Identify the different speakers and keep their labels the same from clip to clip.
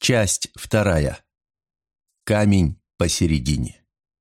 Speaker 1: Часть 2. Камень посередине.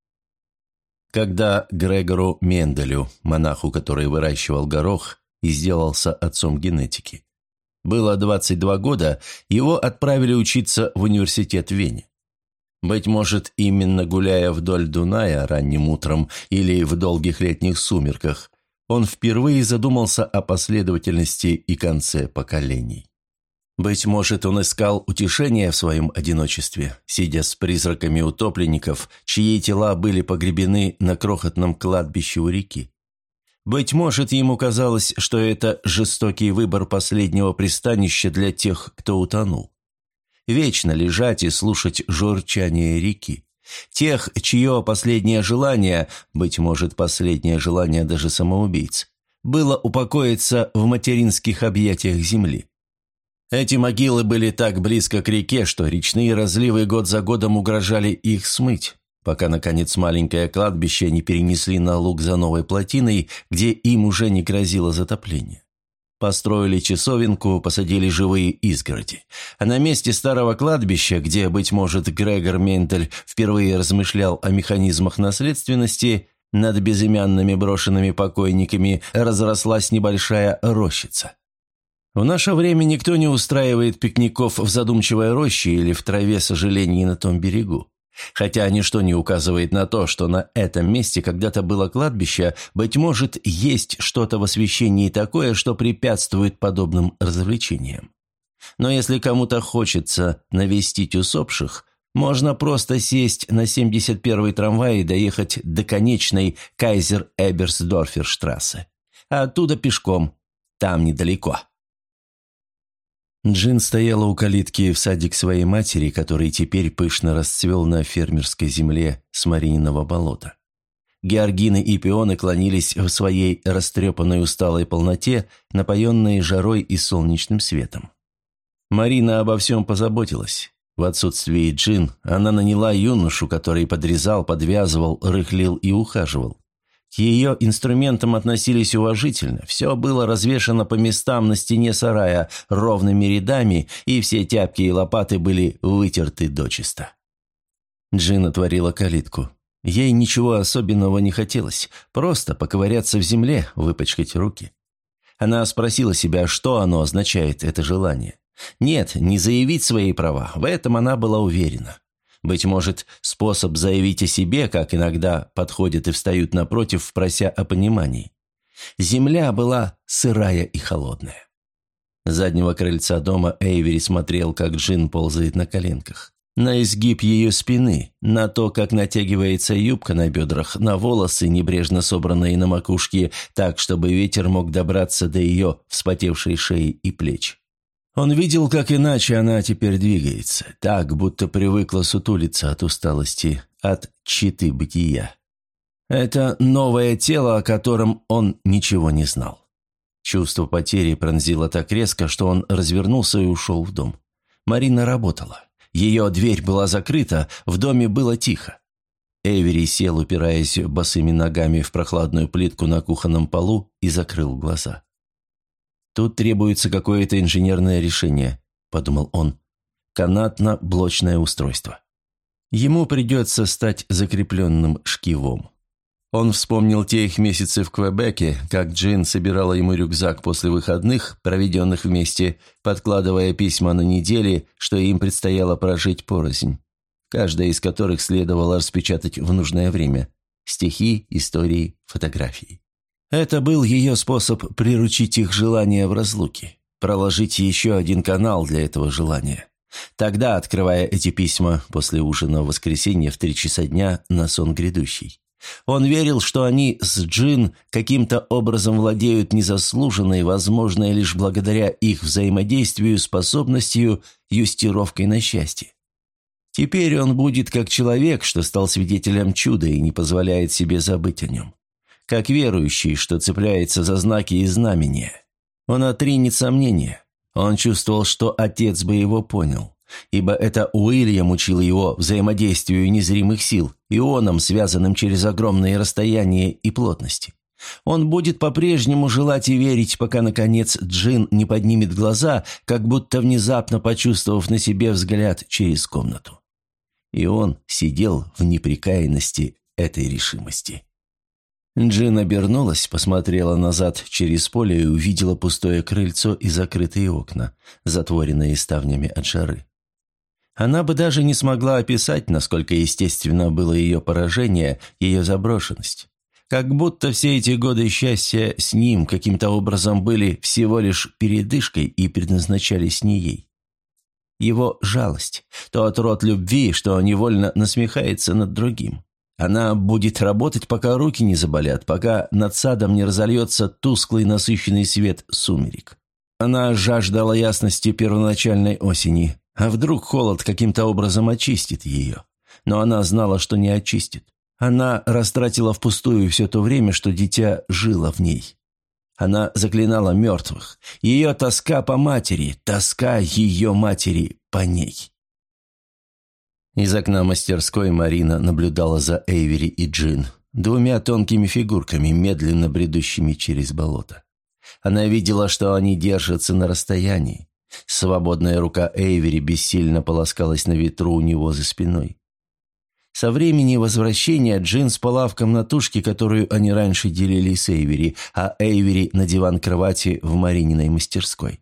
Speaker 1: Когда Грегору Менделю, монаху, который выращивал горох и сделался отцом генетики, было 22 года, его отправили учиться в университет в Вене. Быть может, именно гуляя вдоль Дуная ранним утром или в долгих летних сумерках, он впервые задумался о последовательности и конце поколений. Быть может, он искал утешения в своем одиночестве, сидя с призраками утопленников, чьи тела были погребены на крохотном кладбище у реки. Быть может, ему казалось, что это жестокий выбор последнего пристанища для тех, кто утонул. Вечно лежать и слушать журчание реки. Тех, чье последнее желание, быть может, последнее желание даже самоубийц, было упокоиться в материнских объятиях земли. Эти могилы были так близко к реке, что речные разливы год за годом угрожали их смыть, пока, наконец, маленькое кладбище не перенесли на луг за новой плотиной, где им уже не грозило затопление. Построили часовенку, посадили живые изгороди. А на месте старого кладбища, где, быть может, Грегор Мендель впервые размышлял о механизмах наследственности, над безымянными брошенными покойниками разрослась небольшая рощица. В наше время никто не устраивает пикников в задумчивой роще или в траве сожалений на том берегу. Хотя ничто не указывает на то, что на этом месте когда-то было кладбище, быть может, есть что-то в освящении такое, что препятствует подобным развлечениям. Но если кому-то хочется навестить усопших, можно просто сесть на 71-й трамвай и доехать до конечной Кайзер-Эберсдорфер-штрассе. А оттуда пешком, там недалеко. Джин стояла у калитки в садик своей матери, который теперь пышно расцвел на фермерской земле с Марининого болота. Георгины и пионы клонились в своей растрепанной усталой полноте, напоенные жарой и солнечным светом. Марина обо всем позаботилась. В отсутствие Джин она наняла юношу, который подрезал, подвязывал, рыхлил и ухаживал. К ее инструментам относились уважительно, все было развешано по местам на стене сарая ровными рядами, и все тяпки и лопаты были вытерты дочисто. Джин отворила калитку. Ей ничего особенного не хотелось, просто поковыряться в земле, выпачкать руки. Она спросила себя, что оно означает, это желание. Нет, не заявить свои права, в этом она была уверена. Быть может, способ заявить о себе, как иногда подходят и встают напротив, прося о понимании. Земля была сырая и холодная. С заднего крыльца дома Эйвери смотрел, как Джин ползает на коленках. На изгиб ее спины, на то, как натягивается юбка на бедрах, на волосы, небрежно собранные на макушке, так, чтобы ветер мог добраться до ее вспотевшей шеи и плеч. Он видел, как иначе она теперь двигается, так, будто привыкла сутулиться от усталости, от тщеты бытия. Это новое тело, о котором он ничего не знал. Чувство потери пронзило так резко, что он развернулся и ушел в дом. Марина работала. Ее дверь была закрыта, в доме было тихо. Эйвери сел, упираясь босыми ногами в прохладную плитку на кухонном полу, и закрыл глаза. «Тут требуется какое-то инженерное решение», – подумал он. «Канатно-блочное устройство. Ему придется стать закрепленным шкивом». Он вспомнил те их месяцы в Квебеке, как Джин собирала ему рюкзак после выходных, проведенных вместе, подкладывая письма на недели, что им предстояло прожить порознь, каждая из которых следовало распечатать в нужное время – стихи, истории, фотографии. Это был ее способ приручить их желание в разлуке, проложить еще один канал для этого желания. Тогда, открывая эти письма после ужина в воскресенье в 3 часа дня на сон грядущий, он верил, что они с Джин каким-то образом владеют незаслуженной, возможной лишь благодаря их взаимодействию, способностью, юстировкой на счастье. Теперь он будет как человек, что стал свидетелем чуда и не позволяет себе забыть о нем. Как верующий, что цепляется за знаки и знамения. Он отринет сомнения. Он чувствовал, что отец бы его понял, ибо это Уильям учил его взаимодействию незримых сил, ионам, связанным через огромные расстояния и плотности. Он будет по-прежнему желать и верить, пока, наконец, Джин не поднимет глаза, как будто внезапно почувствовав на себе взгляд через комнату. И он сидел в непрекаянности этой решимости. Джин обернулась, посмотрела назад через поле и увидела пустое крыльцо и закрытые окна, затворенные ставнями от жары. Она бы даже не смогла описать, насколько естественно было ее поражение, ее заброшенность. Как будто все эти годы счастья с ним каким-то образом были всего лишь передышкой и предназначались не ей. Его жалость, тот род любви, что невольно насмехается над другим. Она будет работать, пока руки не заболят, пока над садом не разольется тусклый насыщенный свет сумерек. Она жаждала ясности первоначальной осени, а вдруг холод каким-то образом очистит ее. Но она знала, что не очистит. Она растратила впустую все то время, что дитя жило в ней. Она заклинала мертвых. Ее тоска по матери, тоска ее матери по ней. Из окна мастерской Марина наблюдала за Эйвери и Джин, двумя тонкими фигурками, медленно бредущими через болото. Она видела, что они держатся на расстоянии. Свободная рука Эйвери бессильно полоскалась на ветру у него за спиной. Со времени возвращения Джин спала в комнатушке, которую они раньше делили с Эйвери, а Эйвери на диван кровати в Марининой мастерской.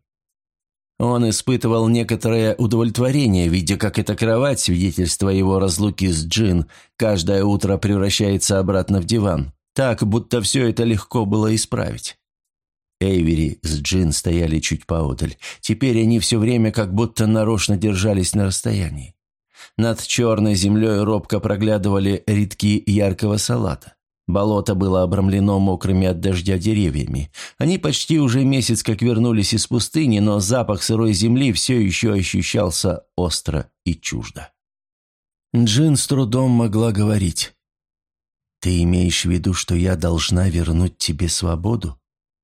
Speaker 1: Он испытывал некоторое удовлетворение, видя, как эта кровать, свидетельство его разлуки с Джин, каждое утро превращается обратно в диван, так, будто все это легко было исправить. Эйвери с Джин стояли чуть поодаль. Теперь они все время как будто нарочно держались на расстоянии. Над черной землей робко проглядывали рядки яркого салата. Болото было обрамлено мокрыми от дождя деревьями. Они почти уже месяц как вернулись из пустыни, но запах сырой земли все еще ощущался остро и чуждо. Джин с трудом могла говорить. «Ты имеешь в виду, что я должна вернуть тебе свободу?»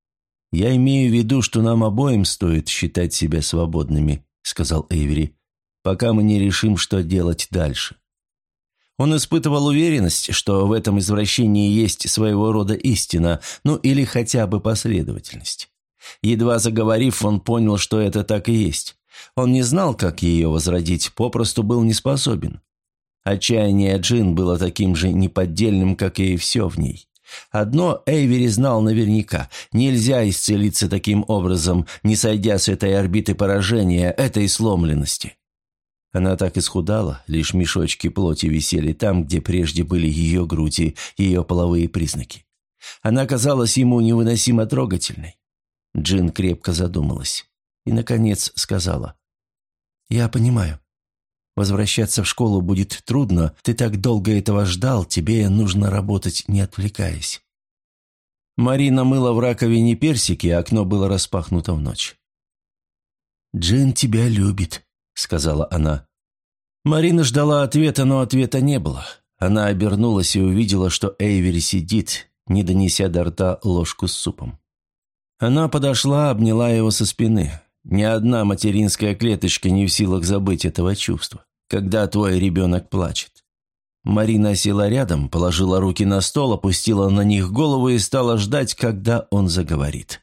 Speaker 1: «Я имею в виду, что нам обоим стоит считать себя свободными», — сказал Эйвери, «пока мы не решим, что делать дальше». Он испытывал уверенность, что в этом извращении есть своего рода истина, ну или хотя бы последовательность. Едва заговорив, он понял, что это так и есть. Он не знал, как ее возродить, попросту был не способен. Отчаяние Джин было таким же неподдельным, как и все в ней. Одно Эйвери знал наверняка – нельзя исцелиться таким образом, не сойдя с этой орбиты поражения, этой сломленности. Она так исхудала, лишь мешочки плоти висели там, где прежде были ее груди, ее половые признаки. Она казалась ему невыносимо трогательной. Джин крепко задумалась и, наконец, сказала: «Я понимаю. Возвращаться в школу будет трудно, ты так долго этого ждал, тебе нужно работать, не отвлекаясь». Марина мыла в раковине персики, а окно было распахнуто в ночь. «Джин тебя любит», — сказала она. Марина ждала ответа, но ответа не было. Она обернулась и увидела, что Эйвери сидит, не донеся до рта ложку с супом. Она подошла, обняла его со спины. Ни одна материнская клеточка не в силах забыть этого чувства, когда твой ребенок плачет. Марина села рядом, положила руки на стол, опустила на них голову и стала ждать, когда он заговорит.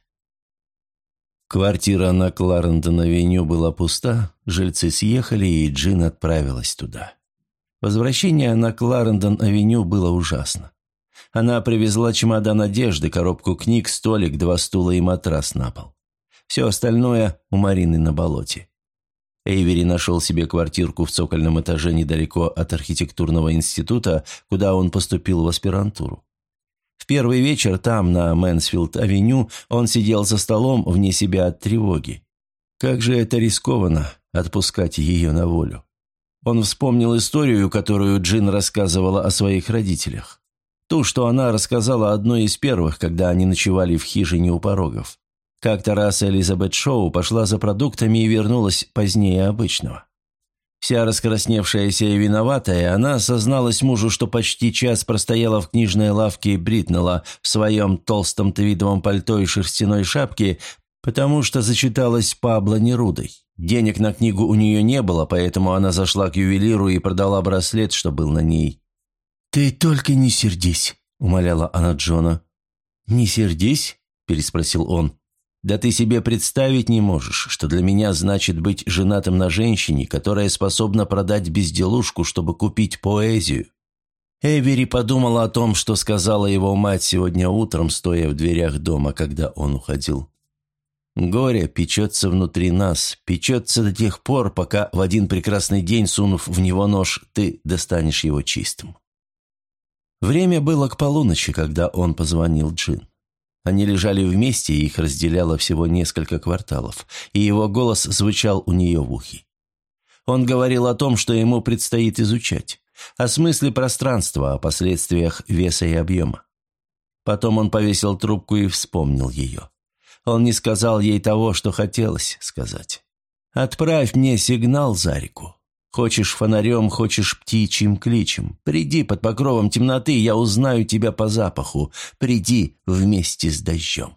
Speaker 1: Квартира на Кларендон-авеню была пуста, жильцы съехали, и Джин отправилась туда. Возвращение на Кларендон-авеню было ужасно. Она привезла чемодан одежды, коробку книг, столик, 2 стула и матрас на пол. Все остальное у Марины на болоте. Эйвери нашел себе квартирку в цокольном этаже недалеко от архитектурного института, куда он поступил в аспирантуру. В первый вечер там, на Мэнсфилд-авеню, он сидел за столом вне себя от тревоги. Как же это рискованно отпускать ее на волю. Он вспомнил историю, которую Джин рассказывала о своих родителях. Ту, что она рассказала одной из первых, когда они ночевали в хижине у порогов. Как-то раз Элизабет Шоу пошла за продуктами и вернулась позднее обычного. Вся раскрасневшаяся и виноватая, она созналась мужу, что почти час простояла в книжной лавке Бритнелла в своем толстом твидовом пальто и шерстяной шапке, потому что зачиталась Пабло Нерудой. Денег на книгу у нее не было, поэтому она зашла к ювелиру и продала браслет, что был на ней. «Ты только не сердись», — умоляла она Джона. «Не сердись», – переспросил он. «Да ты себе представить не можешь, что для меня значит быть женатым на женщине, которая способна продать безделушку, чтобы купить поэзию». Эйвери подумала о том, что сказала его мать сегодня утром, стоя в дверях дома, когда он уходил. «Горе печется внутри нас, печется до тех пор, пока в один прекрасный день, сунув в него нож, ты достанешь его чистым». Время было к полуночи, когда он позвонил Джин. Они лежали вместе, и их разделяло всего несколько кварталов, и его голос звучал у нее в ухе. Он говорил о том, что ему предстоит изучать, о смысле пространства, о последствиях веса и объема. Потом он повесил трубку и вспомнил ее. Он не сказал ей того, что хотелось сказать. «Отправь мне сигнал за реку. Хочешь фонарем, хочешь птичьим кличем. Приди под покровом темноты, я узнаю тебя по запаху. Приди вместе с дождем».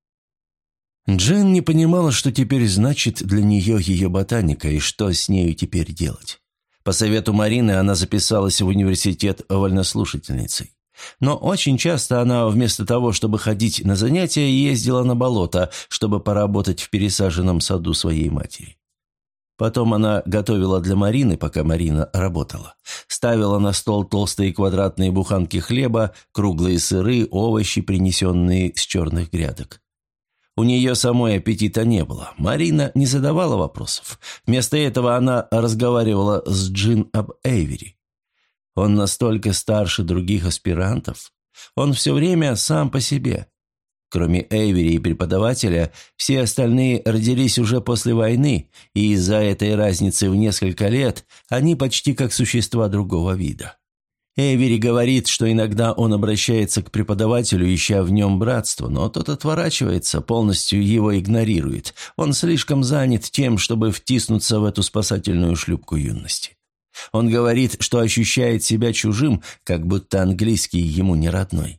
Speaker 1: Джин не понимала, что теперь значит для нее ее ботаника и что с нею теперь делать. По совету Марины она записалась в университет вольнослушательницей. Но очень часто она вместо того, чтобы ходить на занятия, ездила на болото, чтобы поработать в пересаженном саду своей матери. Потом она готовила для Марины, пока Марина работала. Ставила на стол толстые квадратные буханки хлеба, круглые сыры, овощи, принесенные с черных грядок. У нее самой аппетита не было. Марина не задавала вопросов. Вместо этого она разговаривала с Джин об Эйвери. Он настолько старше других аспирантов. Он все время сам по себе. Кроме Эйвери и преподавателя, все остальные родились уже после войны, и из-за этой разницы в несколько лет они почти как существа другого вида. Эйвери говорит, что иногда он обращается к преподавателю, ища в нем братство, но тот отворачивается, полностью его игнорирует. Он слишком занят тем, чтобы втиснуться в эту спасательную шлюпку юности. Он говорит, что ощущает себя чужим, как будто английский ему не родной.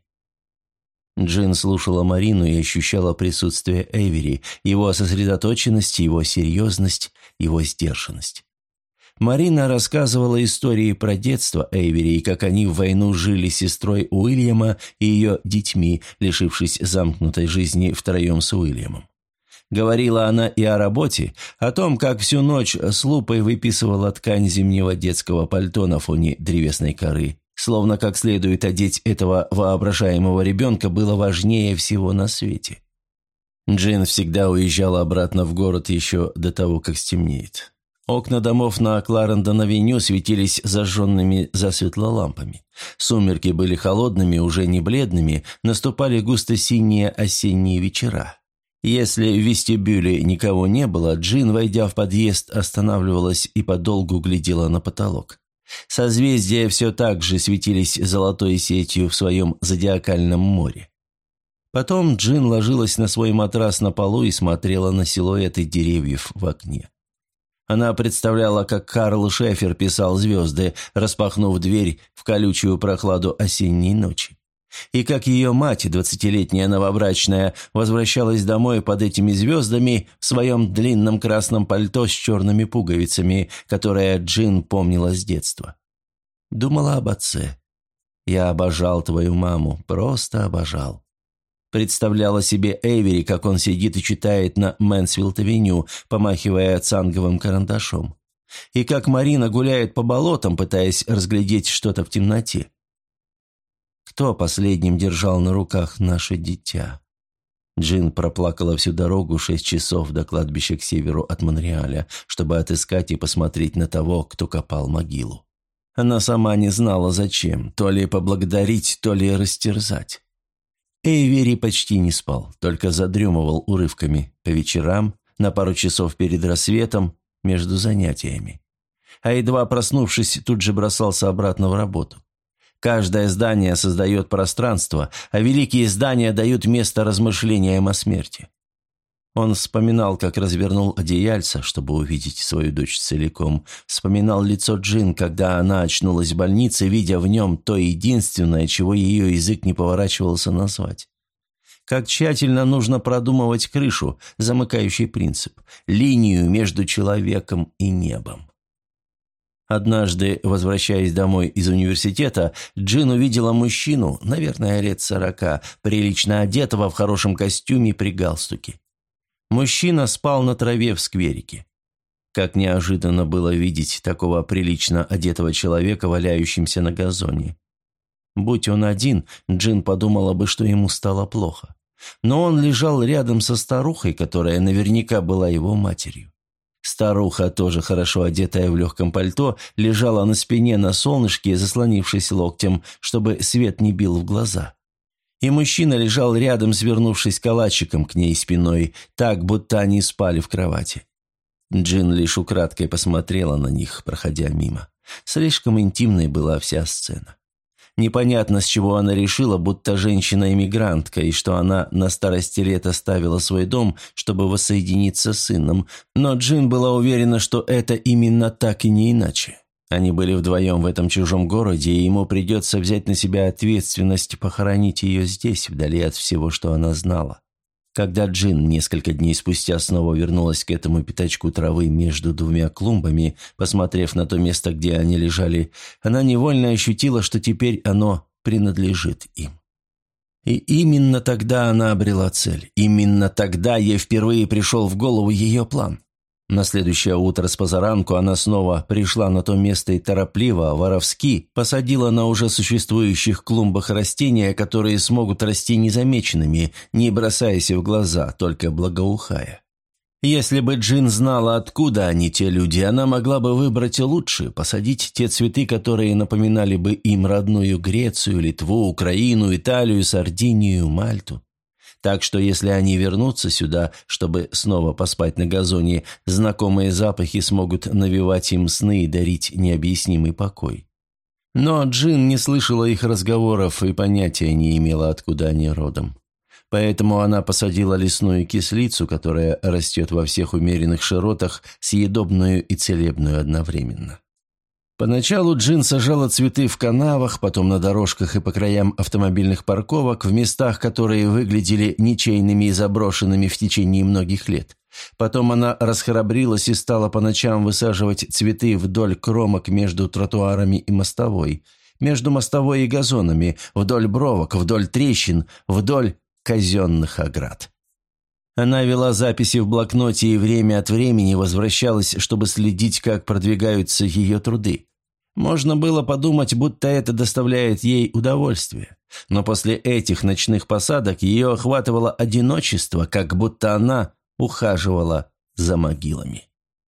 Speaker 1: Джин слушала Марину и ощущала присутствие Эйвери, его сосредоточенность, его серьезность, его сдержанность. Марина рассказывала истории про детство Эйвери и как они в войну жили с сестрой Уильяма и ее детьми, лишившись замкнутой жизни втроем с Уильямом. Говорила она и о работе, о том, как всю ночь с лупой выписывала ткань зимнего детского пальто на фоне древесной коры. Словно как следует одеть этого воображаемого ребенка было важнее всего на свете. Джин всегда уезжала обратно в город еще до того, как стемнеет. Окна домов на Кларендон-авеню светились зажженными засветло лампами. Сумерки были холодными, уже не бледными, наступали густо-синие осенние вечера. Если в вестибюле никого не было, Джин, войдя в подъезд, останавливалась и подолгу глядела на потолок. Созвездия все так же светились золотой сетью в своем зодиакальном море. Потом Джин ложилась на свой матрас на полу и смотрела на силуэты деревьев в окне. Она представляла, как Карл Шефер писал звезды, распахнув дверь в колючую прохладу осенней ночи. И как ее мать, 20-летняя новобрачная, возвращалась домой под этими звездами в своем длинном красном пальто с черными пуговицами, которое Джин помнила с детства. Думала об отце. «Я обожал твою маму, просто обожал». Представляла себе Эйвери, как он сидит и читает на Мэнсфилд-авеню, помахивая цанговым карандашом. И как Марина гуляет по болотам, пытаясь разглядеть что-то в темноте. Кто последним держал на руках наше дитя? Джин проплакала всю дорогу 6 часов до кладбища к северу от Монреаля, чтобы отыскать и посмотреть на того, кто копал могилу. Она сама не знала зачем, то ли поблагодарить, то ли растерзать. Эйвери почти не спал, только задремывал урывками по вечерам, на пару часов перед рассветом, между занятиями. А едва проснувшись, тут же бросался обратно в работу. Каждое здание создает пространство, а великие здания дают место размышлениям о смерти. Он вспоминал, как развернул одеяльце, чтобы увидеть свою дочь целиком. Вспоминал лицо Джин, когда она очнулась в больнице, видя в нем то единственное, чего ее язык не поворачивался назвать. Как тщательно нужно продумывать крышу, замыкающий принцип, линию между человеком и небом. Однажды, возвращаясь домой из университета, Джин увидела мужчину, наверное, лет 40, прилично одетого в хорошем костюме при галстуке. Мужчина спал на траве в скверике. Как неожиданно было видеть такого прилично одетого человека, валяющимся на газоне. Будь он один, Джин подумала бы, что ему стало плохо. Но он лежал рядом со старухой, которая наверняка была его матерью. Старуха, тоже хорошо одетая в легком пальто, лежала на спине на солнышке, заслонившись локтем, чтобы свет не бил в глаза. И мужчина лежал рядом, свернувшись калачиком к ней спиной, так, будто они спали в кровати. Джин лишь украдкой посмотрела на них, проходя мимо. Слишком интимной была вся сцена. Непонятно, с чего она решила, будто женщина-эмигрантка, и что она на старости лет оставила свой дом, чтобы воссоединиться с сыном, но Джин была уверена, что это именно так и не иначе. Они были вдвоем в этом чужом городе, и ему придется взять на себя ответственность похоронить ее здесь, вдали от всего, что она знала. Когда Джин несколько дней спустя снова вернулась к этому пятачку травы между двумя клумбами, посмотрев на то место, где они лежали, она невольно ощутила, что теперь оно принадлежит им. И именно тогда она обрела цель. Именно тогда ей впервые пришел в голову ее план. На следующее утро с позаранку она снова пришла на то место и торопливо, воровски, посадила на уже существующих клумбах растения, которые смогут расти незамеченными, не бросаясь в глаза, только благоухая. Если бы Джин знала, откуда они, те люди, она могла бы выбрать лучше, посадить те цветы, которые напоминали бы им родную Грецию, Литву, Украину, Италию, Сардинию, Мальту. Так что если они вернутся сюда, чтобы снова поспать на газоне, знакомые запахи смогут навевать им сны и дарить необъяснимый покой. Но Джин не слышала их разговоров и понятия не имела, откуда они родом. Поэтому она посадила лесную кислицу, которая растет во всех умеренных широтах, съедобную и целебную одновременно. Поначалу Джин сажала цветы в канавах, потом на дорожках и по краям автомобильных парковок, в местах, которые выглядели ничейными и заброшенными в течение многих лет. Потом она расхрабрилась и стала по ночам высаживать цветы вдоль кромок между тротуарами и мостовой, между мостовой и газонами, вдоль бровок, вдоль трещин, вдоль казенных оград. Она вела записи в блокноте и время от времени возвращалась, чтобы следить, как продвигаются ее труды. Можно было подумать, будто это доставляет ей удовольствие. Но после этих ночных посадок ее охватывало одиночество, как будто она ухаживала за могилами.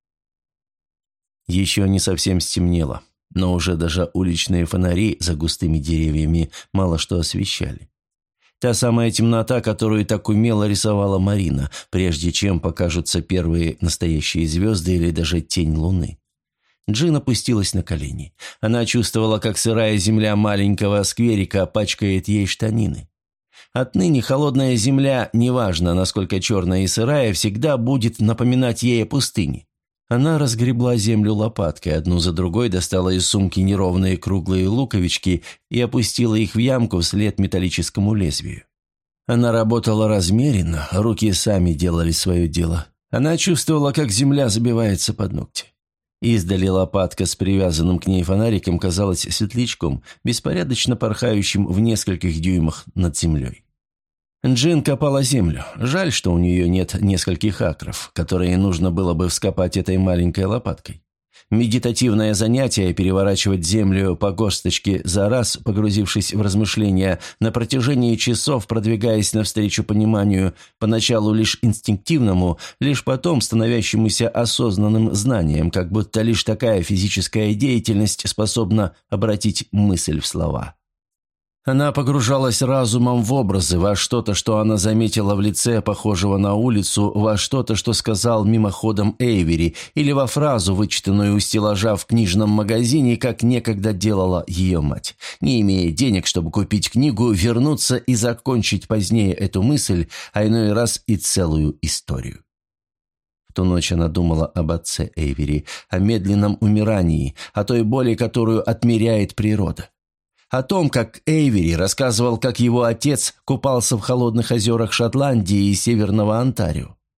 Speaker 1: Еще не совсем стемнело, но уже даже уличные фонари за густыми деревьями мало что освещали. Та самая темнота, которую так умело рисовала Марина, прежде чем покажутся первые настоящие звезды или даже тень луны. Джин опустилась на колени. Она чувствовала, как сырая земля маленького скверика пачкает ей штанины. Отныне холодная земля, неважно, насколько черная и сырая, всегда будет напоминать ей о пустыне. Она разгребла землю лопаткой, одну за другой достала из сумки неровные круглые луковички и опустила их в ямку вслед металлическому лезвию. Она работала размеренно, руки сами делали свое дело. Она чувствовала, как земля забивается под ногти. Издали лопатка с привязанным к ней фонариком казалась светлячком, беспорядочно порхающим в нескольких дюймах над землей. Джин копала землю. Жаль, что у нее нет нескольких акров, которые нужно было бы вскопать этой маленькой лопаткой. Медитативное занятие – переворачивать землю по горсточке за раз, погрузившись в размышления, на протяжении часов продвигаясь навстречу пониманию, поначалу лишь инстинктивному, лишь потом становящемуся осознанным знанием, как будто лишь такая физическая деятельность способна обратить мысль в слова. Она погружалась разумом в образы, во что-то, что она заметила в лице, похожего на улицу, во что-то, что сказал мимоходом Эйвери, или во фразу, вычитанную у стеллажа в книжном магазине, как некогда делала ее мать. Не имея денег, чтобы купить книгу, вернуться и закончить позднее эту мысль, а иной раз и целую историю. В ту ночь она думала об отце Эйвери, о медленном умирании, о той боли, которую отмеряет природа. О том, как Эйвери рассказывал, как его отец купался в холодных озерах Шотландии и Северного Онтарио.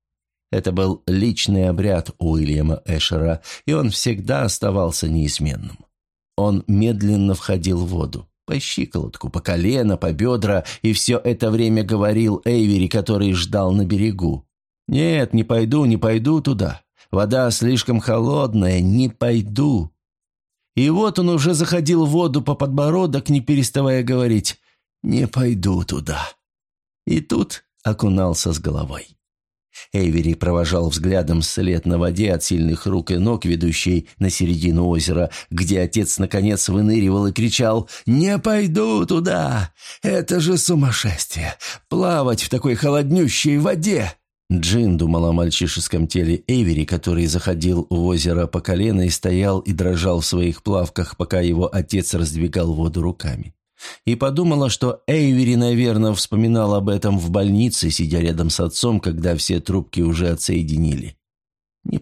Speaker 1: Это был личный обряд Уильяма Эшера, и он всегда оставался неизменным. Он медленно входил в воду, по щиколотку, по колено, по бедра, и все это время говорил Эйвери, который ждал на берегу. «Нет, не пойду туда. Вода слишком холодная, не пойду». И вот он уже заходил в воду по подбородок, не переставая говорить «не пойду туда». И тут окунался с головой. Эйвери провожал взглядом след на воде от сильных рук и ног, ведущей на середину озера, где отец наконец выныривал и кричал «Не пойду туда! Это же сумасшествие! Плавать в такой холоднющей воде!» Джин думал о мальчишеском теле Эйвери, который заходил в озеро по колено и стоял и дрожал в своих плавках, пока его отец раздвигал воду руками. И подумала, что Эйвери, наверное, вспоминал об этом в больнице, сидя рядом с отцом, когда все трубки уже отсоединили. «Не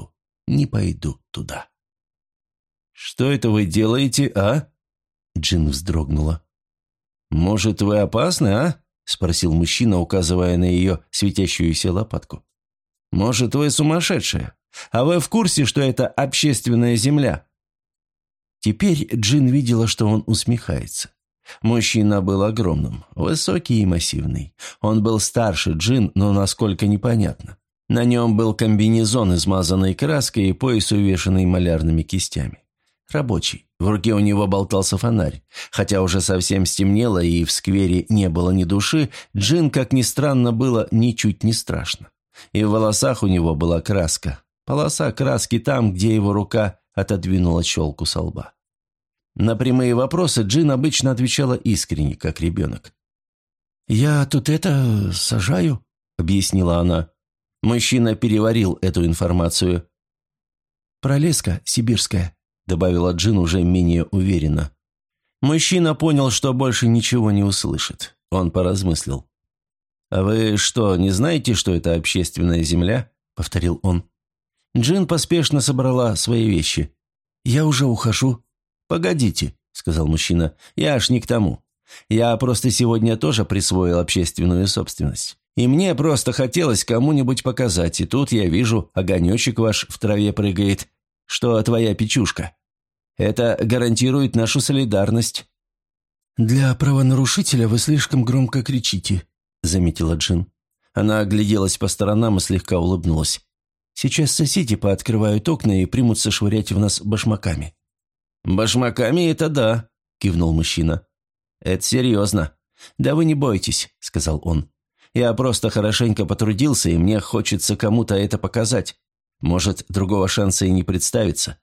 Speaker 1: пойду туда». «Что это вы делаете, а?» Джин вздрогнула. «Может, вы опасны, а?» – спросил мужчина, указывая на ее светящуюся лопатку. «Может, вы сумасшедшая? А вы в курсе, что это общественная земля?» Теперь Джин видела, что он усмехается. Мужчина был огромным, высокий и массивный. Он был старше Джин, но насколько непонятно. На нем был комбинезон, измазанный краской, и пояс, увешанный малярными кистями. Рабочий. В руке у него болтался фонарь. Хотя уже совсем стемнело и в сквере не было ни души, Джин, как ни странно, было ничуть не страшно. И в волосах у него была краска. Полоса краски там, где его рука отодвинула челку со лба. На прямые вопросы Джин обычно отвечала искренне, как ребенок. «Я тут сажаю», — объяснила она. Мужчина переварил эту информацию. «Пролеска сибирская», — добавила Джин уже менее уверенно. Мужчина понял, что больше ничего не услышит. Он поразмыслил. «А вы что, не знаете, что это общественная земля?» — повторил он. Джин поспешно собрала свои вещи. «Я уже ухожу». «Погодите», — сказал мужчина, — «я аж не к тому. Я просто сегодня тоже присвоил общественную собственность. И мне просто хотелось кому-нибудь показать, и тут я вижу, огонечек ваш в траве прыгает, что твоя печушка. Это гарантирует нашу солидарность». «Для правонарушителя вы слишком громко кричите», — заметила Джин. Она огляделась по сторонам и слегка улыбнулась. «Сейчас соседи пооткрывают окна и примутся швырять в нас башмаками». «Башмаками это да», – кивнул мужчина. «Это серьезно». «Да вы не бойтесь», – сказал он. «Я просто хорошенько потрудился, и мне хочется кому-то это показать. Может, другого шанса и не представится.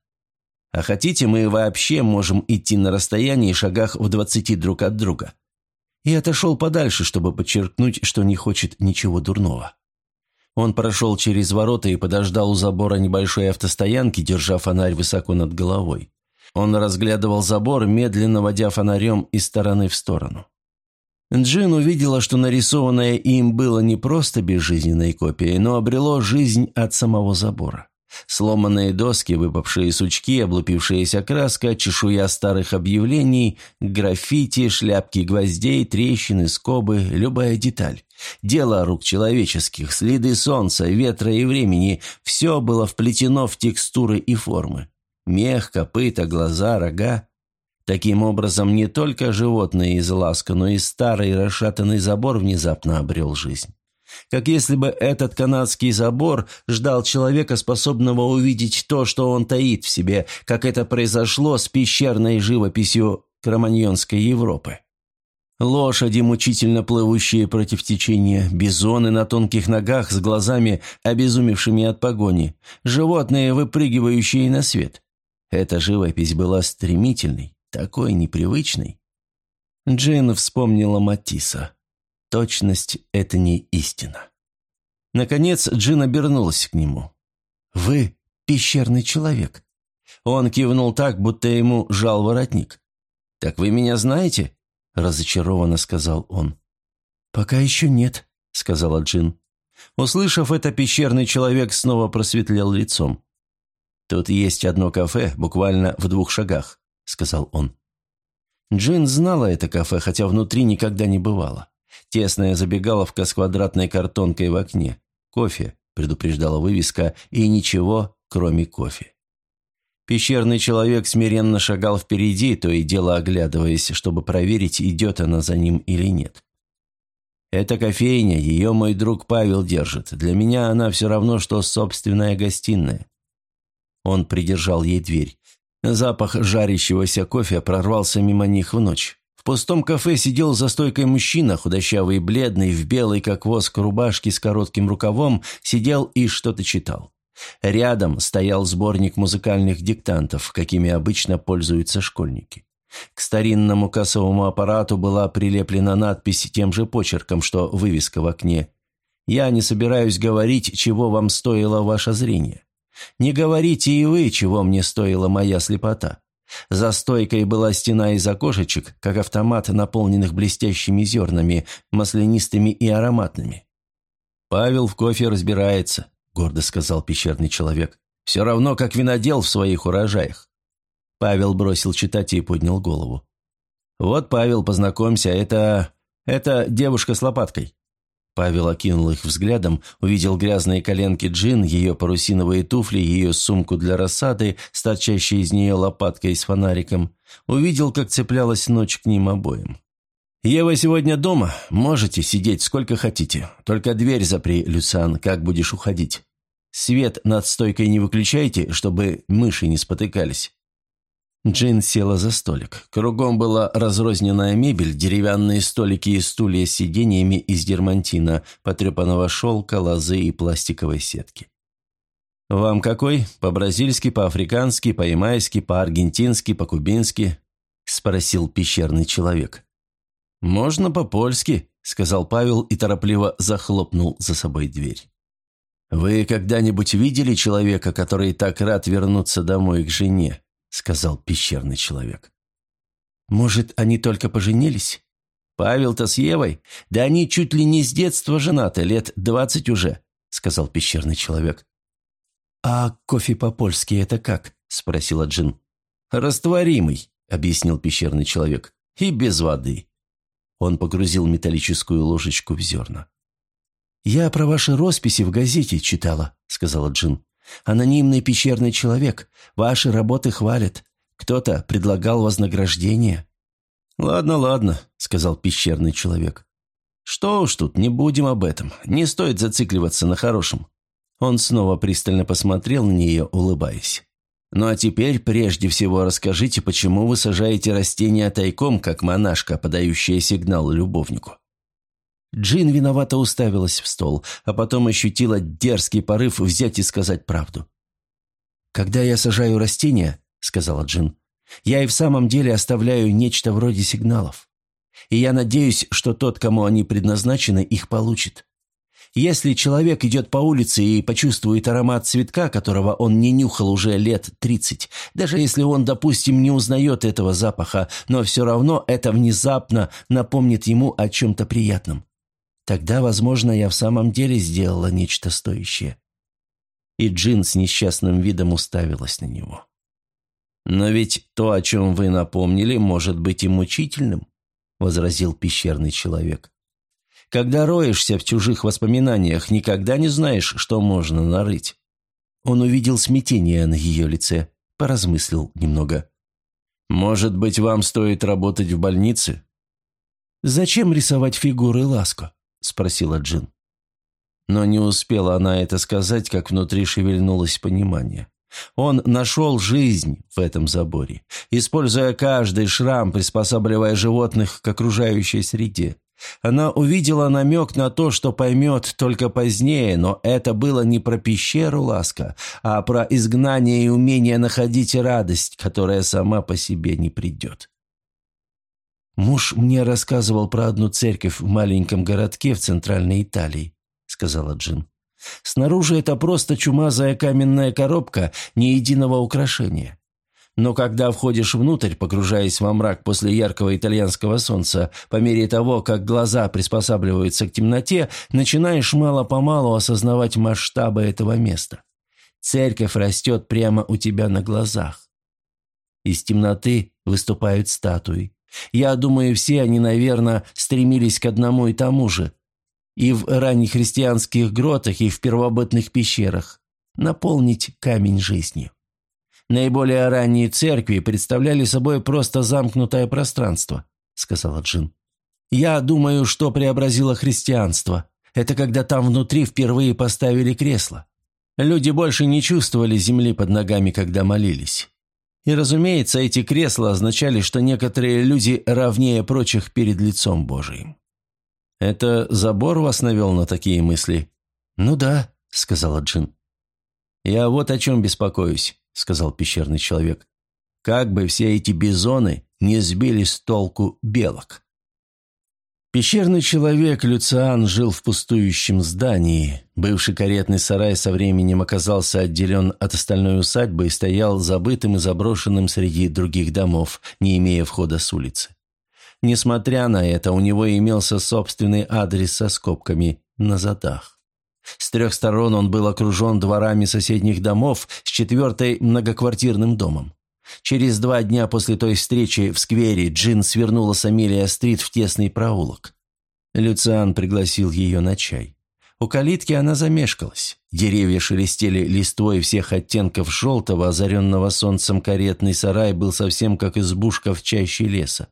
Speaker 1: А хотите, мы вообще можем идти на расстоянии шагах в 20 друг от друга». И отошел подальше, чтобы подчеркнуть, что не хочет ничего дурного. Он прошел через ворота и подождал у забора небольшой автостоянки, держа фонарь высоко над головой. Он разглядывал забор, медленно водя фонарем из стороны в сторону. Джин увидела, что нарисованное им было не просто безжизненной копией, но обрело жизнь от самого забора. Сломанные доски, выпавшие сучки, облупившаяся краска, чешуя старых объявлений, граффити, шляпки гвоздей, трещины, скобы, любая деталь. Дело рук человеческих, следы солнца, ветра и времени – все было вплетено в текстуры и формы. Мех, копыта, глаза, рога. Таким образом, не только животное из ласка, но и старый расшатанный забор внезапно обрел жизнь. Как если бы этот канадский забор ждал человека, способного увидеть то, что он таит в себе, как это произошло с пещерной живописью кроманьонской Европы. Лошади, мучительно плывущие против течения, бизоны на тонких ногах с глазами, обезумевшими от погони, животные, выпрыгивающие на свет. Эта живопись была стремительной, такой непривычной. Джин вспомнила Матисса. Точность – это не истина. Наконец Джин обернулась к нему. «Вы пещерный человек». Он кивнул так, будто ему жал воротник. «Так вы меня знаете?» – разочарованно сказал он. «Пока еще нет», – сказала Джин. Услышав это, пещерный человек снова просветлел лицом. «Тут есть одно кафе, буквально в 2 шагах», – сказал он. Джин знала это кафе, хотя внутри никогда не бывала. Тесная забегаловка с квадратной картонкой в окне. Кофе, – предупреждала вывеска, и ничего, кроме кофе. Пещерный человек смиренно шагал впереди, то и дело оглядываясь, чтобы проверить, идет она за ним или нет. «Это кофейня, ее мой друг Павел держит. Для меня она все равно, что собственная гостиная». Он придержал ей дверь. Запах жарящегося кофе прорвался мимо них в ночь. В пустом кафе сидел за стойкой мужчина, худощавый и бледный, в белой как воск рубашке с коротким рукавом, сидел и что-то читал. Рядом стоял сборник музыкальных диктантов, какими обычно пользуются школьники. К старинному кассовому аппарату была прилеплена надпись тем же почерком, что вывеска в окне. «Я не собираюсь говорить, чего вам стоило ваше зрение. Не говорите и вы, чего мне стоила моя слепота». За стойкой была стена из окошечек, как автомат, наполненных блестящими зернами, маслянистыми и ароматными. «Павел в кофе разбирается», – гордо сказал пещерный человек. «Все равно, как винодел в своих урожаях». Павел бросил читать и поднял голову. «Вот, Павел, познакомься, это девушка с лопаткой». Павел окинул их взглядом, увидел грязные коленки Джин, ее парусиновые туфли, ее сумку для рассады, с торчащей из нее лопаткой с фонариком. Увидел, как цеплялась ночь к ним обоим. «Ева сегодня дома. Можете сидеть сколько хотите. Только дверь запри, Люциан, как будешь уходить. Свет над стойкой не выключайте, чтобы мыши не спотыкались». Джин села за столик. Кругом была разрозненная мебель, деревянные столики и стулья с сиденьями из дермантина, потрепанного шелка, лозы и пластиковой сетки. «Вам какой? По-бразильски, по-африкански, по-ямайски, по-аргентински, по-кубински?» – спросил пещерный человек. «Можно по-польски», – сказал Павел и торопливо захлопнул за собой дверь. «Вы когда-нибудь видели человека, который так рад вернуться домой к жене?» – сказал пещерный человек. «Может, они только поженились? Павел-то с Евой? Да они чуть ли не с детства женаты, лет 20 уже», – сказал пещерный человек. «А кофе по-польски это как?» – спросила Джин. «Растворимый», – объяснил пещерный человек, – «и без воды». Он погрузил металлическую ложечку в зерна. «Я про ваши росписи в газете читала», – сказала Джин. «Анонимный пещерный человек. Ваши работы хвалят. Кто-то предлагал вознаграждение». «Ладно, ладно», – сказал пещерный человек. «Что уж тут, не будем об этом. Не стоит зацикливаться на хорошем». Он снова пристально посмотрел на нее, улыбаясь. «Ну а теперь прежде всего расскажите, почему вы сажаете растения тайком, как монашка, подающая сигнал любовнику». Джин виновато уставилась в стол, а потом ощутила дерзкий порыв взять и сказать правду. «Когда я сажаю растения, — сказала Джин, — я и в самом деле оставляю нечто вроде сигналов. И я надеюсь, что тот, кому они предназначены, их получит. Если человек идет по улице и почувствует аромат цветка, которого он не нюхал уже лет 30, даже если он, допустим, не узнает этого запаха, но все равно это внезапно напомнит ему о чем-то приятном, тогда, возможно, я в самом деле сделала нечто стоящее». И Джин с несчастным видом уставилась на него. «Но ведь то, о чем вы напомнили, может быть и мучительным», – возразил пещерный человек. «Когда роешься в чужих воспоминаниях, никогда не знаешь, что можно нарыть». Он увидел смятение на ее лице, поразмыслил немного. «Может быть, вам стоит работать в больнице?» «Зачем рисовать фигуры Ласко?» – спросила Джин. Но не успела она это сказать, как внутри шевельнулось понимание. Он нашел жизнь в этом заборе, используя каждый шрам, приспосабливая животных к окружающей среде. Она увидела намек на то, что поймет только позднее, но это было не про пещеру Ласко, а про изгнание и умение находить радость, которая сама по себе не придет. «Муж мне рассказывал про одну церковь в маленьком городке в Центральной Италии», — сказала Джин. «Снаружи это просто чумазая каменная коробка, ни единого украшения. Но когда входишь внутрь, погружаясь во мрак после яркого итальянского солнца, по мере того, как глаза приспосабливаются к темноте, начинаешь мало-помалу осознавать масштабы этого места. Церковь растет прямо у тебя на глазах. Из темноты выступают статуи. Я думаю, все они, наверное, стремились к одному и тому же. и в раннехристианских гротах, и в первобытных пещерах, наполнить камень жизнью. Наиболее ранние церкви представляли собой просто замкнутое пространство, сказала Джин. Я думаю, что преобразило христианство. Это когда там внутри впервые поставили кресло. Люди больше не чувствовали земли под ногами, когда молились. И, разумеется, эти кресла означали, что некоторые люди равнее прочих перед лицом Божиим. «Это забор вас навел на такие мысли?» «Ну да», — сказала Джин. «Я вот о чем беспокоюсь», — сказал пещерный человек. «Как бы все эти бизоны не сбили с толку белок». Пещерный человек Люциан жил в пустующем здании. Бывший каретный сарай со временем оказался отделен от остальной усадьбы и стоял забытым и заброшенным среди других домов, не имея входа с улицы. Несмотря на это, у него имелся собственный адрес со скобками на задах. С 3 сторон он был окружен дворами соседних домов, с 4-й многоквартирным домом. Через 2 дня после той встречи в сквере Джин свернула с Амелия-стрит в тесный проулок. Люциан пригласил ее на чай. У калитки она замешкалась. Деревья шелестели листвой всех оттенков желтого, озаренного солнцем каретный сарай был совсем как избушка в чаще леса.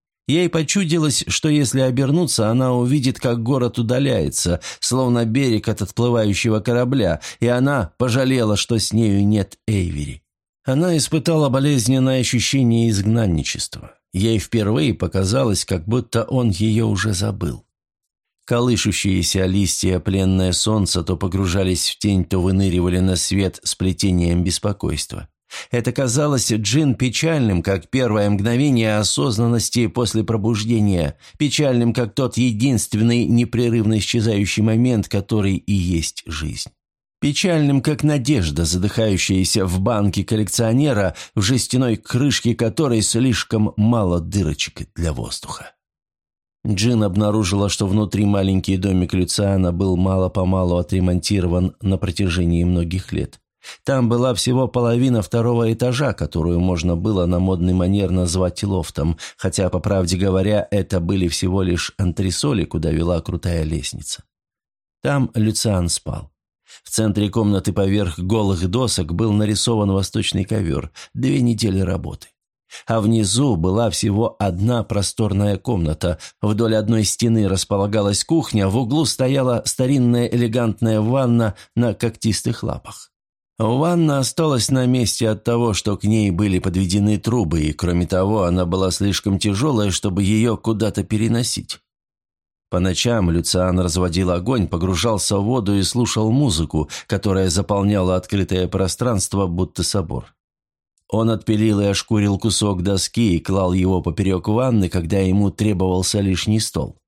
Speaker 1: Ей почудилось, что если обернуться, она увидит, как город удаляется, словно берег от отплывающего корабля, и она пожалела, что с нею нет Эйвери. Она испытала болезненное ощущение изгнанничества. Ей впервые показалось, как будто он ее уже забыл. Колышущиеся листья, пленное солнце, то погружались в тень, то выныривали на свет с плетением беспокойства. Это казалось Джин печальным, как первое мгновение осознанности после пробуждения, печальным, как тот единственный непрерывно исчезающий момент, который и есть жизнь. Печальным, как надежда, задыхающаяся в банке коллекционера, в жестяной крышке которой слишком мало дырочек для воздуха. Джин обнаружила, что внутри маленький домик Люциана был мало-помалу отремонтирован на протяжении многих лет. Там была всего половина 2-го этажа, которую можно было на модный манер назвать лофтом, хотя, по правде говоря, это были всего лишь антресоли, куда вела крутая лестница. Там Люциан спал. В центре комнаты поверх голых досок был нарисован восточный ковер, 2 недели работы. А внизу была всего одна просторная комната. Вдоль одной стены располагалась кухня, в углу стояла старинная элегантная ванна на когтистых лапах. Ванна осталась на месте от того, что к ней были подведены трубы, и, кроме того, она была слишком тяжелая, чтобы ее куда-то переносить. По ночам Люциан разводил огонь, погружался в воду и слушал музыку, которая заполняла открытое пространство, будто собор. Он отпилил и ошкурил кусок доски и клал его поперек ванны, когда ему требовался лишний стол.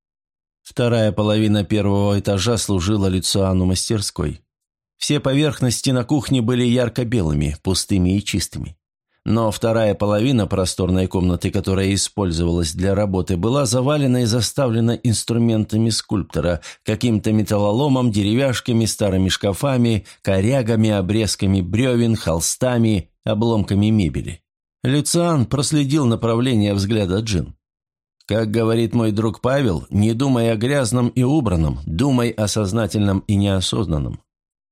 Speaker 1: 2-я половина 1-го этажа служила Люциану мастерской. Все поверхности на кухне были ярко-белыми, пустыми и чистыми. Но 2-я половина просторной комнаты, которая использовалась для работы, была завалена и заставлена инструментами скульптора, каким-то металлоломом, деревяшками, старыми шкафами, корягами, обрезками бревен, холстами, обломками мебели. Люциан проследил направление взгляда Джин. «Как говорит мой друг Павел, не думай о грязном и убранном, думай о сознательном и неосознанном».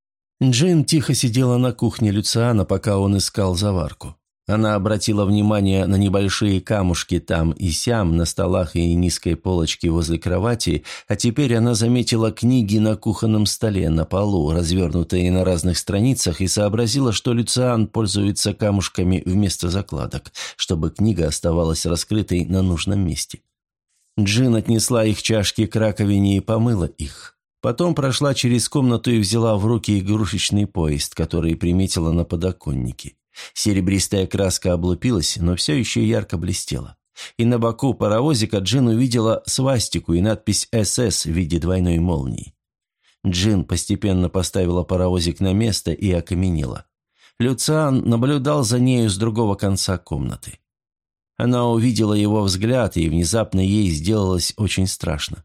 Speaker 1: Джин тихо сидела на кухне Люциана, пока он искал заварку. Она обратила внимание на небольшие камушки там и сям, на столах и низкой полочке возле кровати, а теперь она заметила книги на кухонном столе, на полу, развернутые на разных страницах, и сообразила, что Люциан пользуется камушками вместо закладок, чтобы книга оставалась раскрытой на нужном месте. Джин отнесла их чашки к раковине и помыла их. Потом прошла через комнату и взяла в руки игрушечный поезд, который приметила на подоконнике. Серебристая краска облупилась, но все еще ярко блестела. И на боку паровозика Джин увидела свастику и надпись «СС» в виде двойной молнии. Джин постепенно поставила паровозик на место и окаменела. Люциан наблюдал за нею с другого конца комнаты. Она увидела его взгляд, и внезапно ей сделалось очень страшно.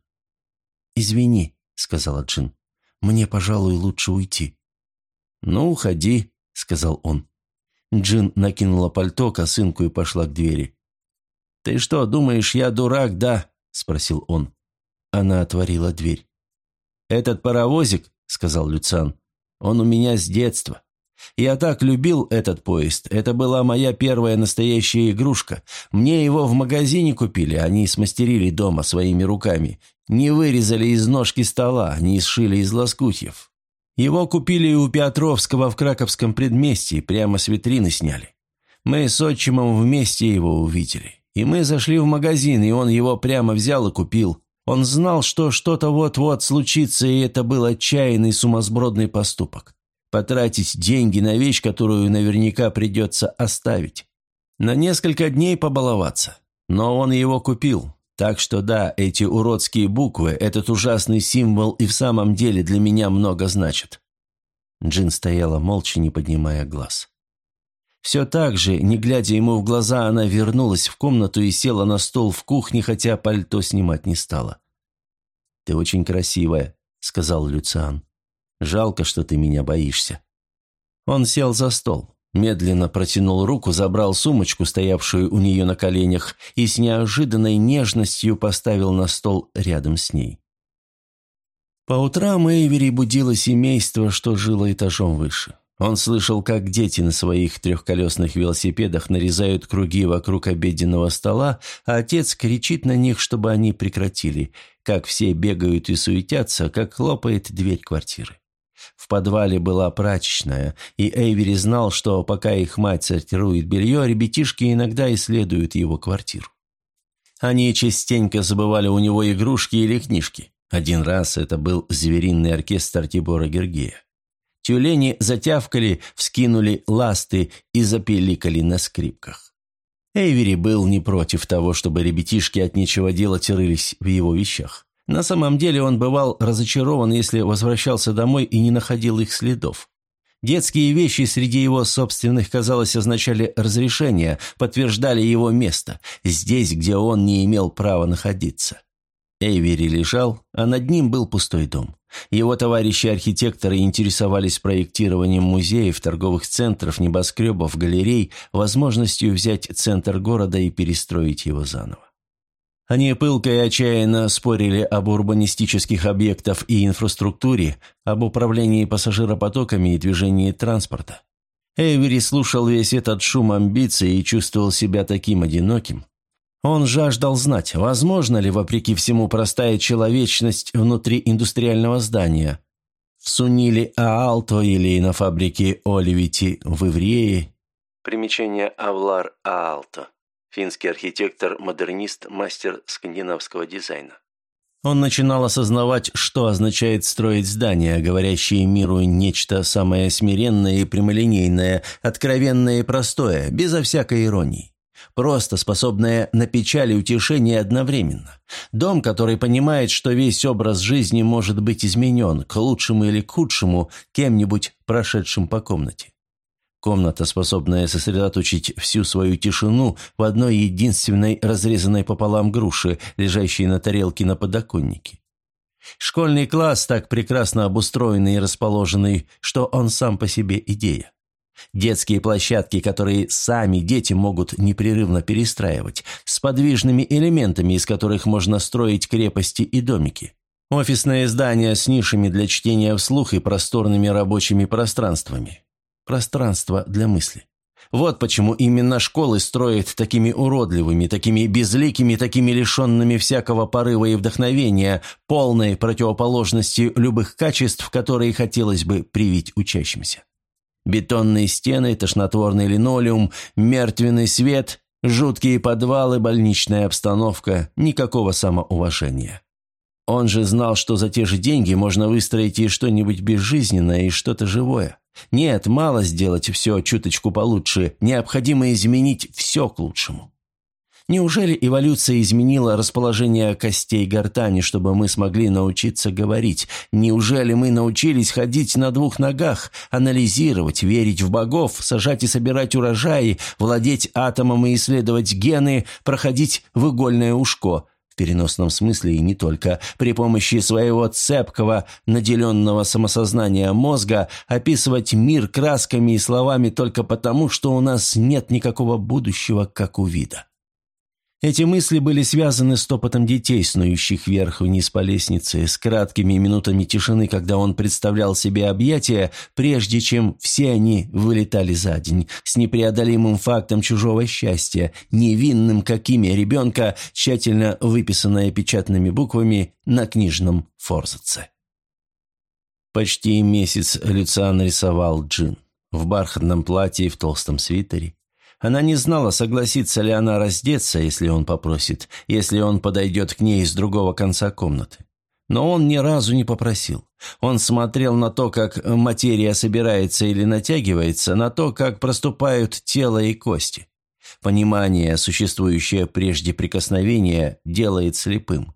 Speaker 1: «Извини», — сказала Джин, — «мне, пожалуй, лучше уйти». «Ну, уходи», — сказал он. Джин накинула пальто, косынку и пошла к двери. «Ты что, думаешь, я дурак, да?» – спросил он. Она отворила дверь. «Этот паровозик, — сказал Люциан, — он у меня с детства. Я так любил этот поезд. Это была моя первая настоящая игрушка. Мне его в магазине купили, они смастерили дома своими руками. Не вырезали из ножки стола, не сшили из лоскутьев. Его купили у Петровского в Краковском предместье, прямо с витрины сняли. Мы с отчимом вместе его увидели. И мы зашли в магазин, и он его прямо взял и купил. Он знал, что что-то вот-вот случится, и это был отчаянный сумасбродный поступок. Потратить деньги на вещь, которую наверняка придется оставить. На несколько дней побаловаться. Но он его купил. Так что да, эти уродские буквы, этот ужасный символ и в самом деле для меня много значат». Джин стояла молча, не поднимая глаз. Все так же, не глядя ему в глаза, она вернулась в комнату и села на стол в кухне, хотя пальто снимать не стала. «Ты очень красивая», — сказал Люциан. «Жалко, что ты меня боишься». Он сел за стол, медленно протянул руку, забрал сумочку, стоявшую у нее на коленях, и с неожиданной нежностью поставил на стол рядом с ней. По утрам Эйвери будило семейство, что жило этажом выше. Он слышал, как дети на своих трехколесных велосипедах нарезают круги вокруг обеденного стола, а отец кричит на них, чтобы они прекратили, как все бегают и суетятся, как хлопает дверь квартиры. В подвале была прачечная, и Эйвери знал, что пока их мать сортирует белье, ребятишки иногда исследуют его квартиру. Они частенько забывали у него игрушки или книжки. Один раз это был звериный оркестр Тибора Гергея. Тюлени затявкали, вскинули ласты и запеликали на скрипках. Эйвери был не против того, чтобы ребятишки от нечего делать рылись в его вещах. На самом деле он бывал разочарован, если возвращался домой и не находил их следов. Детские вещи среди его собственных, казалось, означали разрешение, подтверждали его место, здесь, где он не имел права находиться. Эйвери лежал, а над ним был пустой дом. Его товарищи-архитекторы интересовались проектированием музеев, торговых центров, небоскребов, галерей, возможностью взять центр города и перестроить его заново. Они пылко и отчаянно спорили об урбанистических объектах и инфраструктуре, об управлении пассажиропотоками и движении транспорта. Эйвери слушал весь этот шум амбиций и чувствовал себя таким одиноким. Он жаждал знать, возможно ли, вопреки всему, простая человечность внутри индустриального здания. В Сунили-Аалто или на фабрике Оливити в Иврее. Примечание Авлар-Аалто. Финский архитектор-модернист, мастер скандинавского дизайна. Он начинал осознавать, что означает строить здания, говорящие миру нечто самое смиренное и прямолинейное, откровенное и простое, безо всякой иронии. Просто способное на печаль и утешение одновременно. Дом, который понимает, что весь образ жизни может быть изменен, к лучшему или к худшему, кем-нибудь прошедшим по комнате. Комната, способная сосредоточить всю свою тишину в одной единственной разрезанной пополам груши, лежащей на тарелке на подоконнике. Школьный класс так прекрасно обустроенный и расположенный, что он сам по себе идея. Детские площадки, которые сами дети могут непрерывно перестраивать, с подвижными элементами, из которых можно строить крепости и домики. Офисные здания с нишами для чтения вслух и просторными рабочими пространствами. Пространство для мысли. Вот почему именно школы строят такими уродливыми, такими безликими, такими лишенными всякого порыва и вдохновения, полной противоположностью любых качеств, которые хотелось бы привить учащимся. Бетонные стены, тошнотворный линолеум, мертвенный свет, жуткие подвалы, больничная обстановка, никакого самоуважения. Он же знал, что за те же деньги можно выстроить и что-нибудь безжизненное, и что-то живое. Нет, мало сделать все чуточку получше, необходимо изменить все к лучшему. Неужели эволюция изменила расположение костей гортани, чтобы мы смогли научиться говорить? Неужели мы научились ходить на двух ногах, анализировать, верить в богов, сажать и собирать урожаи, владеть атомом и исследовать гены, проходить в игольное ушко? В переносном смысле и не только, при помощи своего цепкого, наделенного самосознания мозга, описывать мир красками и словами только потому, что у нас нет никакого будущего, как у вида. Эти мысли были связаны с топотом детей, снующих вверх-вниз по лестнице, с краткими минутами тишины, когда он представлял себе объятия, прежде чем все они вылетали за день, с непреодолимым фактом чужого счастья, невинным как имя ребенка, тщательно выписанное печатными буквами на книжном форзаце. Почти месяц Люциан рисовал Джин в бархатном платье и в толстом свитере. Она не знала, согласится ли она раздеться, если он попросит, если он подойдет к ней с другого конца комнаты. Но он ни разу не попросил. Он смотрел на то, как материя собирается или натягивается, на то, как проступают тело и кости. Понимание, существующее прежде прикосновения, делает слепым.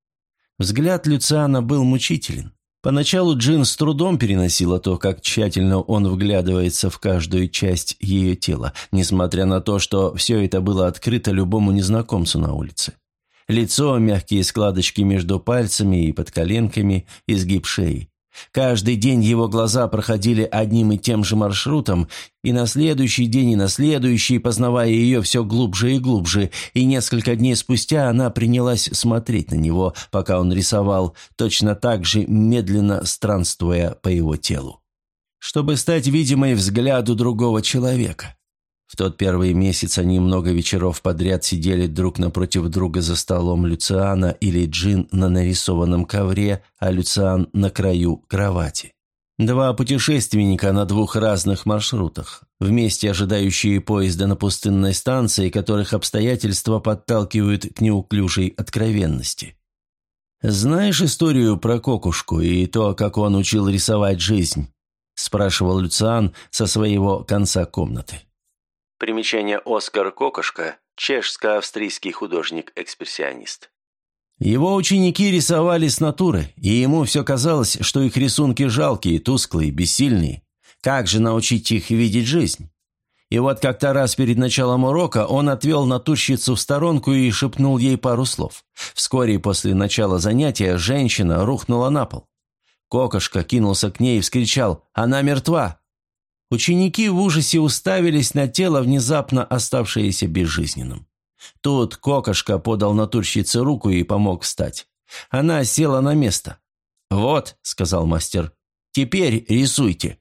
Speaker 1: Взгляд Люциана был мучителен. Поначалу Джин с трудом переносила то, как тщательно он вглядывается в каждую часть ее тела, несмотря на то, что все это было открыто любому незнакомцу на улице. Лицо, мягкие складочки между пальцами и под коленками, изгиб шеи. Каждый день его глаза проходили одним и тем же маршрутом, и на следующий день, и на следующий, познавая ее все глубже и глубже, и несколько дней спустя она принялась смотреть на него, пока он рисовал, точно так же медленно странствуя по его телу, чтобы стать видимой взгляду другого человека. В тот первый месяц они много вечеров подряд сидели друг напротив друга за столом Люциана или Джин на нарисованном ковре, а Люциан на краю кровати. Два путешественника на двух разных маршрутах, вместе ожидающие поезда на пустынной станции, которых обстоятельства подталкивают к неуклюжей откровенности. «Знаешь историю про Кокушку и то, как он учил рисовать жизнь?» – спрашивал Люциан со своего конца комнаты. Примечание: Оскар Кокошка, чешско-австрийский художник-экспрессионист. Его ученики рисовали с натуры, и ему все казалось, что их рисунки жалкие, тусклые, бессильные. Как же научить их видеть жизнь? И вот как-то раз перед началом урока он отвел натурщицу в сторонку и шепнул ей пару слов. Вскоре после начала занятия женщина рухнула на пол. Кокошка кинулся к ней и вскричал: «Она мертва!» Ученики в ужасе уставились на тело, внезапно оставшееся безжизненным. Тут Кокошка подал натурщице руку и помог встать. Она села на место. «Вот», — сказал мастер, — «теперь рисуйте».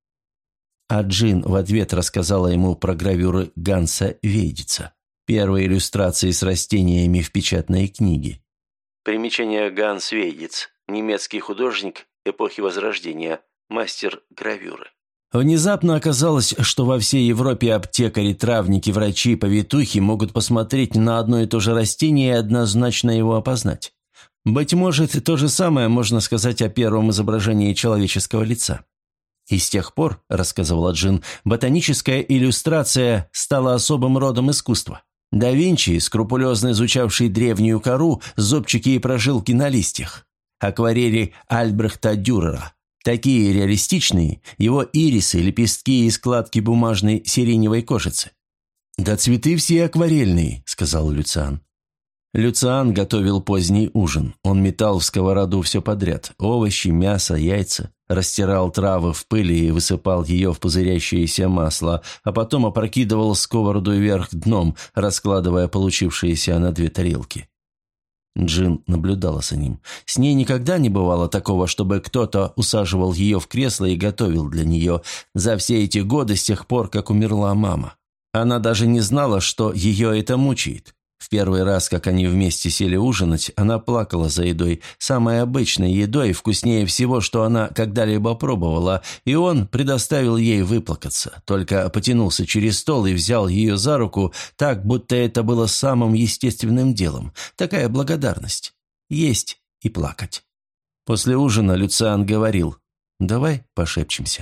Speaker 1: А Джин в ответ рассказала ему про гравюры Ганса Вейдица, первые иллюстрации с растениями в печатной книге. Примечание: Ганс Вейдиц, немецкий художник эпохи Возрождения, мастер гравюры. Внезапно оказалось, что во всей Европе аптекари, травники, врачи, повитухи могут посмотреть на одно и то же растение и однозначно его опознать. Быть может, то же самое можно сказать о первом изображении человеческого лица. И с тех пор, рассказывала Джин, ботаническая иллюстрация стала особым родом искусства. Да Винчи, скрупулезно изучавший древнюю кору, зубчики и прожилки на листьях. Акварели Альбрехта Дюрера. Такие реалистичные, его ирисы, лепестки и складки бумажной сиреневой кожицы. «Да цветы все акварельные», — сказал Люциан. Люциан готовил поздний ужин. Он метал в сковороду все подряд: овощи, мясо, яйца. Растирал травы в пыли и высыпал ее в пузырящееся масло, а потом опрокидывал сковороду вверх дном, раскладывая получившиеся на две тарелки. Джин наблюдала за ним. С ней никогда не бывало такого, чтобы кто-то усаживал ее в кресло и готовил для нее за все эти годы с тех пор, как умерла мама. Она даже не знала, что ее это мучает. В первый раз, как они вместе сели ужинать, она плакала за едой, самой обычной едой, вкуснее всего, что она когда-либо пробовала, и он предоставил ей выплакаться, только потянулся через стол и взял ее за руку, так, будто это было самым естественным делом. Такая благодарность. Есть и плакать. После ужина Люциан говорил: «Давай пошепчемся».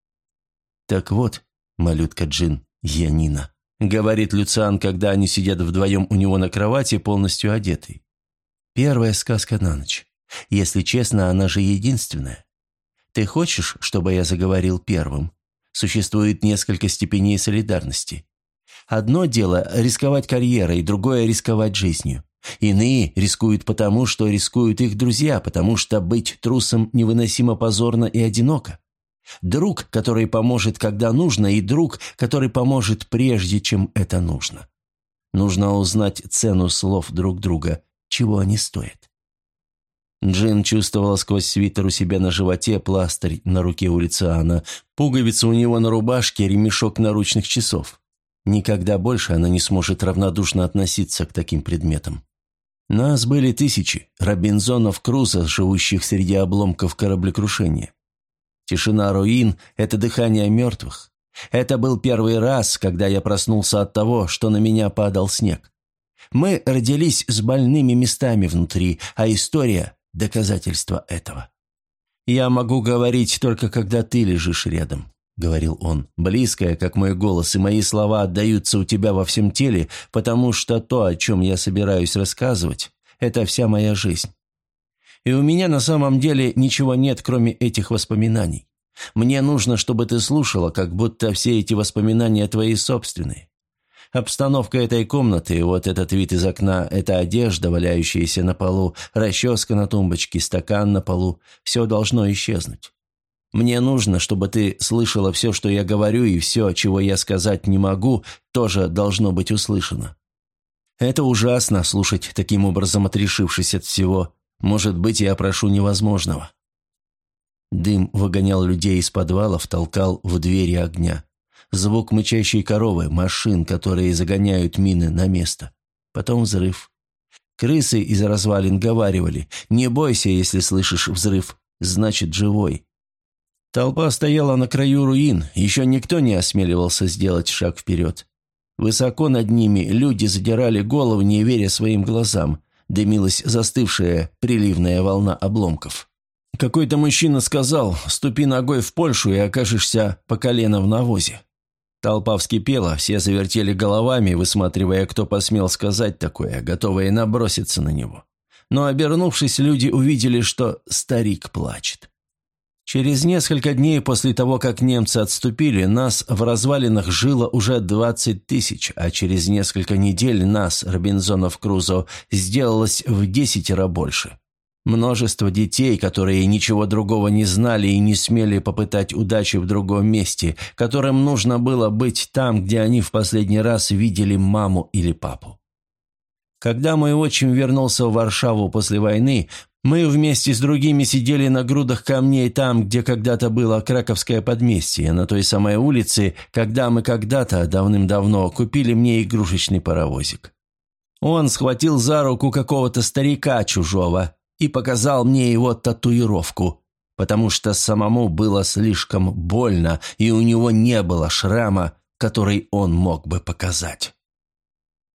Speaker 1: «Так вот, малютка Джин, я Нина», — говорит Люциан, когда они сидят вдвоем у него на кровати, полностью одетый. «Первая сказка на ночь. Если честно, она же единственная. Ты хочешь, чтобы я заговорил первым? Существует несколько степеней солидарности. Одно дело — рисковать карьерой, другое — рисковать жизнью. Иные рискуют потому, что рискуют их друзья, потому что быть трусом невыносимо позорно и одиноко. Друг, который поможет, когда нужно, и друг, который поможет прежде, чем это нужно. Нужно узнать цену слов друг друга, чего они стоят. Джин чувствовала сквозь свитер у себя на животе, пластырь на руке у Люциана, пуговицы у него на рубашке, ремешок наручных часов. Никогда больше она не сможет равнодушно относиться к таким предметам. Нас были тысячи, Робинзонов Крузо, живущих среди обломков кораблекрушения. Тишина руин – это дыхание мертвых. Это был первый раз, когда я проснулся от того, что на меня падал снег. Мы родились с больными местами внутри, а история – доказательство этого. «Я могу говорить только, когда ты лежишь рядом», – говорил он, – «близкая, как мой голос, и мои слова отдаются у тебя во всем теле, потому что то, о чем я собираюсь рассказывать, это вся моя жизнь. И у меня на самом деле ничего нет, кроме этих воспоминаний. Мне нужно, чтобы ты слушала, как будто все эти воспоминания твои собственные. Обстановка этой комнаты, вот этот вид из окна, эта одежда, валяющаяся на полу, расческа на тумбочке, стакан на полу – все должно исчезнуть. Мне нужно, чтобы ты слышала все, что я говорю, и все, чего я сказать не могу, тоже должно быть услышано. Это ужасно, слушать таким образом, отрешившись от всего. Может быть, я прошу невозможного». Дым выгонял людей из подвалов, толкал в двери огня. Звук мычащей коровы, машин, которые загоняют мины на место. Потом взрыв. Крысы из развалин говаривали: «Не бойся, если слышишь взрыв, значит живой». Толпа стояла на краю руин, еще никто не осмеливался сделать шаг вперед. Высоко над ними люди задирали головы, не веря своим глазам. Дымилась застывшая приливная волна обломков. Какой-то мужчина сказал: «Ступи ногой в Польшу и окажешься по колено в навозе». Толпа вскипела, все завертели головами, высматривая, кто посмел сказать такое, готовые наброситься на него. Но, обернувшись, люди увидели, что старик плачет. Через несколько дней после того, как немцы отступили, нас в развалинах жило уже 20 тысяч, а через несколько недель нас, Робинзонов Крузо, сделалось в 10 раз больше. Множество детей, которые ничего другого не знали и не смели попытать удачи в другом месте, которым нужно было быть там, где они в последний раз видели маму или папу. Когда мой отчим вернулся в Варшаву после войны, мы вместе с другими сидели на грудах камней там, где когда-то было Краковское подместье, на той самой улице, когда мы когда-то, давным-давно, купили мне игрушечный паровозик. Он схватил за руку какого-то старика чужого и показал мне его татуировку, потому что самому было слишком больно, и у него не было шрама, который он мог бы показать.